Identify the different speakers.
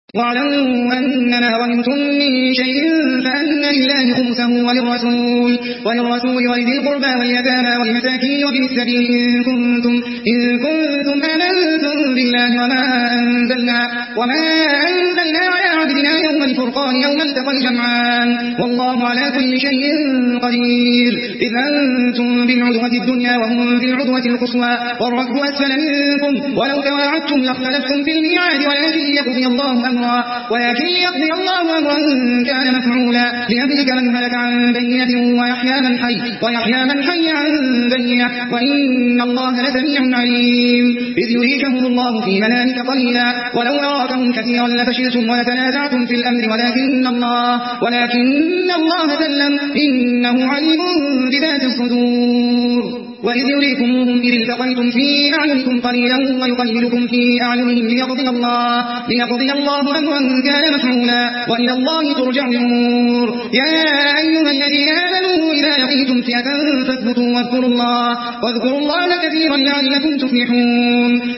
Speaker 1: واعلموا أنما غنمتم من شيء فأن لله خمسه وللرسول ولذي القربى واليتامى والمساكين وابن السبيل إن كنتم آمنتم بالله وما أنزلنا على عبدنا يوم الفرقان يوم التقى الجمعان والله على كل شيء قدير. إذ أنتم بالعدوة الدنيا وهم بالعدوة القصوى والركب أسفل منكم ولو تواعدتم لاختلفتم في الميعاد ولكن يقضي الله أمرا كان مفعولا ليهلك من هلك عن بينة ويحيى من حي عن بينة وإن الله لسميع عليم. إذ يريكهم الله في منامك قليلا ولو أراكهم كثيرا لفشلتم ولتنازعتم في الأمر ولكن الله سلم إنه عليم بذات الصدور. وإذ يريكموهم إذ التقيتم في أعينكم قليلا ويقللكم في أعينهم ليقضي الله أمرا كان مفعولا وإلى الله ترجع الأمور. يا أيها الذين آمنوا إذا لقيتم فئة فاثبتوا واذكروا الله كثيرا لعلكم تفلحون.